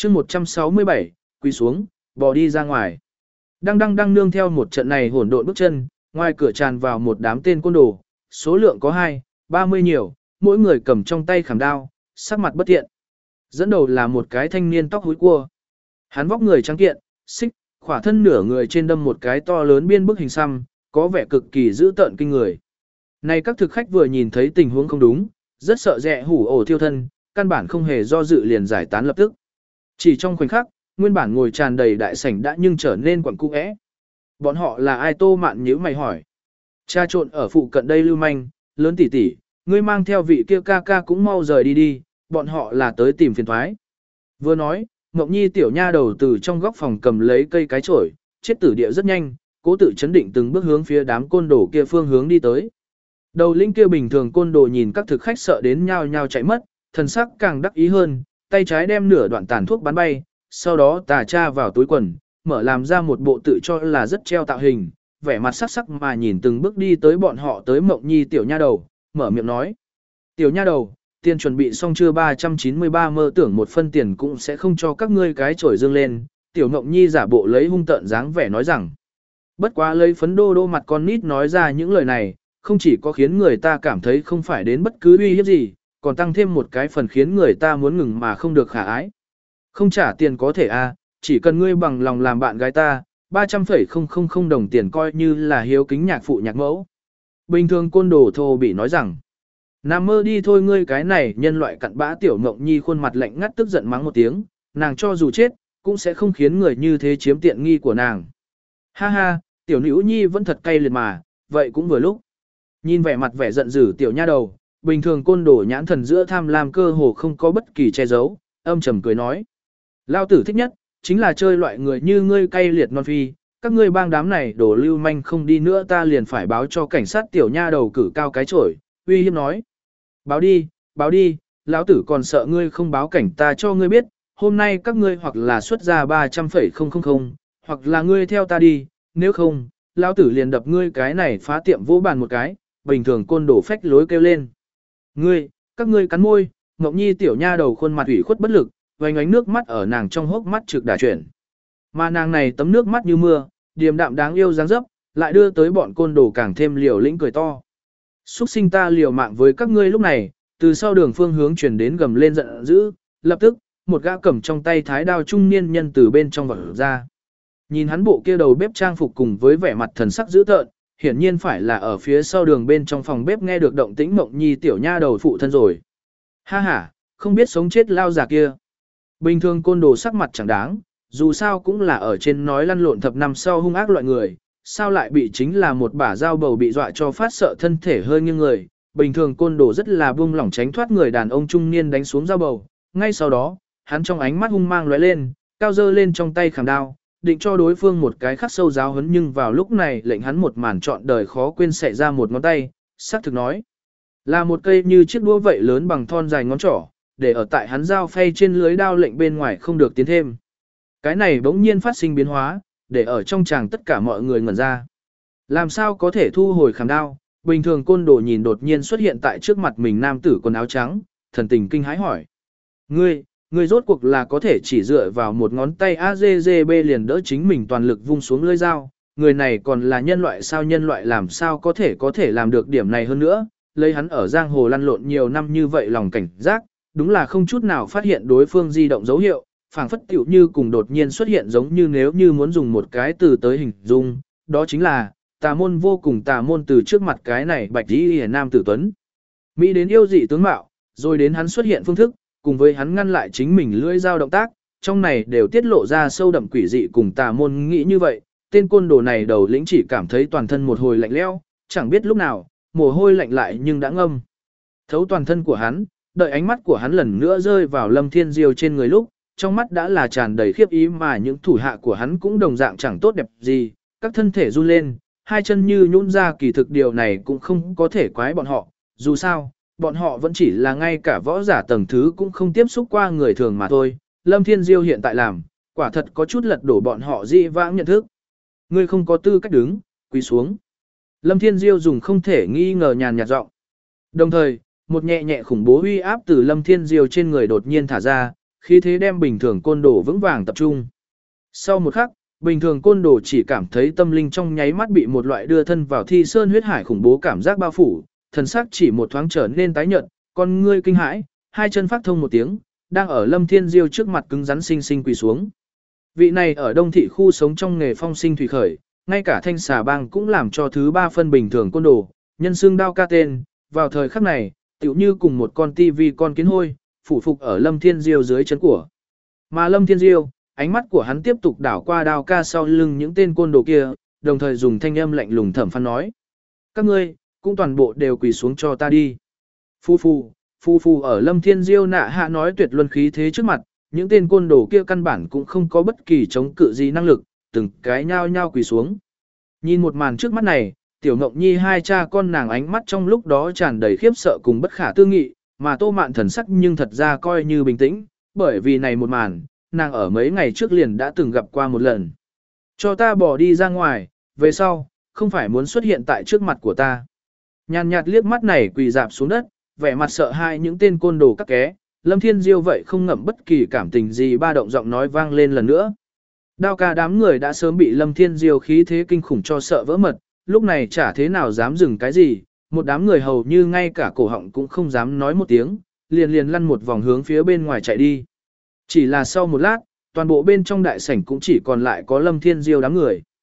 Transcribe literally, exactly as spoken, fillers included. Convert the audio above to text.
chương một trăm sáu mươi bảy, quỳ xuống, bò đi ra ngoài. Đang đang đang nương theo một trận này hỗn độn bước chân, ngoài cửa tràn vào một đám tên côn đồ, số lượng có hai, ba mươi nhiều, mỗi người cầm trong tay khảm đao, sắc mặt bất thiện. Dẫn đầu là một cái thanh niên tóc húi cua. Hắn vóc người trắng kiện, xích, khỏa thân nửa người trên đâm một cái to lớn biên bức hình xăm, có vẻ cực kỳ dữ tợn kinh người. Này các thực khách vừa nhìn thấy tình huống không đúng, rất sợ rẹ hủ ổ thiêu thân, căn bản không hề do dự liền giải tán lập tức. Chỉ trong khoảnh khắc, nguyên bản ngồi tràn đầy đại sảnh đã nhưng trở nên quẩn cung ẽ. Bọn họ là ai? Tô Mạn nhíu mày hỏi. Cha trộn ở phụ cận đây lưu manh, lớn tỷ tỷ, ngươi mang theo vị kia ca ca cũng mau rời đi đi, bọn họ là tới tìm phiền thoái. Vừa nói, Ngọc Nhi tiểu nha đầu từ trong góc phòng cầm lấy cây cái chổi, chết tử địa rất nhanh, cố tự chấn định từng bước hướng phía đám côn đồ kia phương hướng đi tới. Đầu linh kia bình thường côn đồ nhìn các thực khách sợ đến nhao nhao chạy mất, thần sắc càng đắc ý hơn, tay trái đem nửa đoạn tàn thuốc bắn bay, sau đó tà tra vào túi quần, mở làm ra một bộ tự cho là rất treo tạo hình, vẻ mặt sắc sắc mà nhìn từng bước đi tới bọn họ tới Mộng Nhi tiểu nha đầu, mở miệng nói. Tiểu nha đầu, tiền chuẩn bị xong chưa? Ba trăm chín mươi ba mơ tưởng một phân tiền cũng sẽ không cho các ngươi cái chổi dương lên, tiểu Mộng Nhi giả bộ lấy hung tợn dáng vẻ nói rằng. Bất quá lấy phấn đô đô mặt con nít nói ra những lời này, không chỉ có khiến người ta cảm thấy không phải đến bất cứ uy hiếp gì, còn tăng thêm một cái phần khiến người ta muốn ngừng mà không được khả ái. Không trả tiền có thể à, chỉ cần ngươi bằng lòng làm bạn gái ta, ba trăm phẩy không không không đồng tiền coi như là hiếu kính nhạc phụ nhạc mẫu. Bình thường côn đồ thô bị nói rằng, nằm mơ đi thôi ngươi cái này nhân loại cặn bã. Tiểu Ngộng Nhi khuôn mặt lạnh ngắt tức giận mắng một tiếng, nàng cho dù chết, cũng sẽ không khiến người như thế chiếm tiện nghi của nàng. Ha ha, tiểu nữ nhi vẫn thật cay liệt mà, vậy cũng vừa lúc. Nhìn vẻ mặt vẻ giận dữ tiểu nha đầu, bình thường côn đồ nhãn thần giữa tham lam cơ hồ không có bất kỳ che giấu, âm trầm cười nói. Lao tử thích nhất, chính là chơi loại người như ngươi cay liệt non phi, các ngươi bang đám này đổ lưu manh không đi nữa ta liền phải báo cho cảnh sát. Tiểu nha đầu cử cao cái chổi, uy hiếp nói. Báo đi, báo đi, lão tử còn sợ ngươi không báo cảnh, ta cho ngươi biết, hôm nay các ngươi hoặc là xuất ra ba trăm phẩy không không không, hoặc là ngươi theo ta đi, nếu không, lão tử liền đập ngươi cái này phá tiệm vỗ bàn một cái. Bình thường côn đồ phách lối kêu lên. Ngươi, các ngươi cắn môi. Ngọc Nhi tiểu nha đầu khuôn mặt ủy khuất bất lực, vành ánh nước mắt ở nàng trong hốc mắt trực đà chuyển. Mà nàng này tấm nước mắt như mưa, điềm đạm đáng yêu dáng dấp, lại đưa tới bọn côn đồ càng thêm liều lĩnh cười to. Xuất sinh ta liều mạng với các ngươi. Lúc này, từ sau đường phương hướng chuyển đến gầm lên giận dữ, lập tức, một gã cầm trong tay thái đao trung niên nhân từ bên trong vọt ra. Nhìn hắn bộ kia đầu bếp trang phục cùng với vẻ mặt thần sắc dữ tợn, hiển nhiên phải là ở phía sau đường bên trong phòng bếp nghe được động tĩnh Mộng Nhi tiểu nha đầu phụ thân rồi. Ha ha, không biết sống chết lao già kia. Bình thường côn đồ sắc mặt chẳng đáng, dù sao cũng là ở trên nói lăn lộn thập năm sau hung ác loại người, sao lại bị chính là một bả dao bầu bị dọa cho phát sợ thân thể hơi nghiêng người. Bình thường côn đồ rất là buông lỏng tránh thoát người đàn ông trung niên đánh xuống dao bầu, ngay sau đó, hắn trong ánh mắt hung mang lóe lên, cao dơ lên trong tay khảm đao, định cho đối phương một cái khắc sâu giáo huấn, nhưng vào lúc này lệnh hắn một màn trọn đời khó quên xảy ra. Một ngón tay, xác thực nói, là một cây như chiếc đũa vậy lớn bằng thon dài ngón trỏ, để ở tại hắn dao phay trên lưới đao lệnh bên ngoài không được tiến thêm. Cái này bỗng nhiên phát sinh biến hóa, để ở trong tràng tất cả mọi người ngẩn ra. Làm sao có thể thu hồi khảm đao? Bình thường côn đồ nhìn đột nhiên xuất hiện tại trước mặt mình nam tử quần áo trắng, thần tình kinh hãi hỏi. Ngươi, ngươi rốt cuộc là có thể chỉ dựa vào một ngón tay a dê dê bê liền đỡ chính mình toàn lực vung xuống lưỡi dao, người này còn là nhân loại sao? Nhân loại làm sao có thể có thể làm được điểm này hơn nữa, lấy hắn ở giang hồ lăn lộn nhiều năm như vậy lòng cảnh giác, đúng là không chút nào phát hiện đối phương di động dấu hiệu, phảng phất tiểu như cùng đột nhiên xuất hiện, giống như nếu như muốn dùng một cái từ tới hình dung, đó chính là tà môn vô cùng tà môn. Từ trước mặt cái này bạch y hề nam tử tuấn Mỹ đến yêu dị tướng mạo, rồi đến hắn xuất hiện phương thức, cùng với hắn ngăn lại chính mình lưỡi dao động tác, trong này đều tiết lộ ra sâu đậm quỷ dị cùng tà môn. Nghĩ như vậy, tên côn đồ này đầu lĩnh chỉ cảm thấy toàn thân một hồi lạnh lẽo, chẳng biết lúc nào, mồ hôi lạnh lại nhưng đã ngâm thấu toàn thân của hắn. Đợi ánh mắt của hắn lần nữa rơi vào Lâm Thiên Diêu trên người lúc, trong mắt đã là tràn đầy khiếp ý, mà những thủ hạ của hắn cũng đồng dạng chẳng tốt đẹp gì, các thân thể run lên, hai chân như nhũn ra. Kỳ thực điều này cũng không có thể quái bọn họ, dù sao, bọn họ vẫn chỉ là ngay cả võ giả tầng thứ cũng không tiếp xúc qua người thường mà thôi. Lâm Thiên Diêu hiện tại làm, quả thật có chút lật đổ bọn họ dị vãng nhận thức. Ngươi không có tư cách đứng, quỳ xuống. Lâm Thiên Diêu dùng không thể nghi ngờ nhàn nhạt giọng. Đồng thời, một nhẹ nhẹ khủng bố uy áp từ Lâm Thiên Diêu trên người đột nhiên thả ra, khí thế đem bình thường côn đồ vững vàng tập trung. Sau một khắc, bình thường côn đồ chỉ cảm thấy tâm linh trong nháy mắt bị một loại đưa thân vào thi sơn huyết hải khủng bố cảm giác bao phủ, thần sắc chỉ một thoáng trở nên tái nhợt, con ngươi kinh hãi, hai chân phát thông một tiếng, đang ở Lâm Thiên Diêu trước mặt cứng rắn sinh sinh quỳ xuống. Vị này ở Đông thị khu sống trong nghề phong sinh thủy khởi, ngay cả Thanh Xà Bang cũng làm cho thứ ba phân bình thường côn đồ, nhân xương đao ca tên, vào thời khắc này, tựu như cùng một con tivi con kiến hôi, phủ phục ở Lâm Thiên Diêu dưới chân của. Mà Lâm Thiên Diêu, ánh mắt của hắn tiếp tục đảo qua đao ca sau lưng những tên côn đồ kia, đồng thời dùng thanh âm lạnh lùng thẩm phán nói: các ngươi cũng toàn bộ đều quỳ xuống cho ta đi. Phu phu, phu phu ở Lâm Thiên Diêu nạ hạ nói tuyệt luân khí thế trước mặt, những tên côn đồ kia căn bản cũng không có bất kỳ chống cự gì năng lực, từng cái nhao nhao quỳ xuống. Nhìn một màn trước mắt này, Tiểu Ngọc Nhi hai cha con nàng ánh mắt trong lúc đó tràn đầy khiếp sợ cùng bất khả tư nghị, mà Tô Mạn thần sắc nhưng thật ra coi như bình tĩnh, bởi vì này một màn, nàng ở mấy ngày trước liền đã từng gặp qua một lần. Cho ta bỏ đi ra ngoài, về sau, không phải muốn xuất hiện tại trước mặt của ta. Nhàn nhạt liếc mắt này quỳ dạp xuống đất, vẻ mặt sợ hãi những tên côn đồ các ké, Lâm Thiên Diêu vậy không ngậm bất kỳ cảm tình gì ba động giọng nói vang lên lần nữa. Đao ca đám người đã sớm bị Lâm Thiên Diêu khí thế kinh khủng cho sợ vỡ mật, lúc này chả thế nào dám dừng cái gì, một đám người hầu như ngay cả cổ họng cũng không dám nói một tiếng, liền liền lăn một vòng hướng phía bên ngoài chạy đi. Chỉ là sau một lát, toàn bộ bên trong đại sảnh cũng chỉ còn lại có Lâm Thiên Diêu đám người.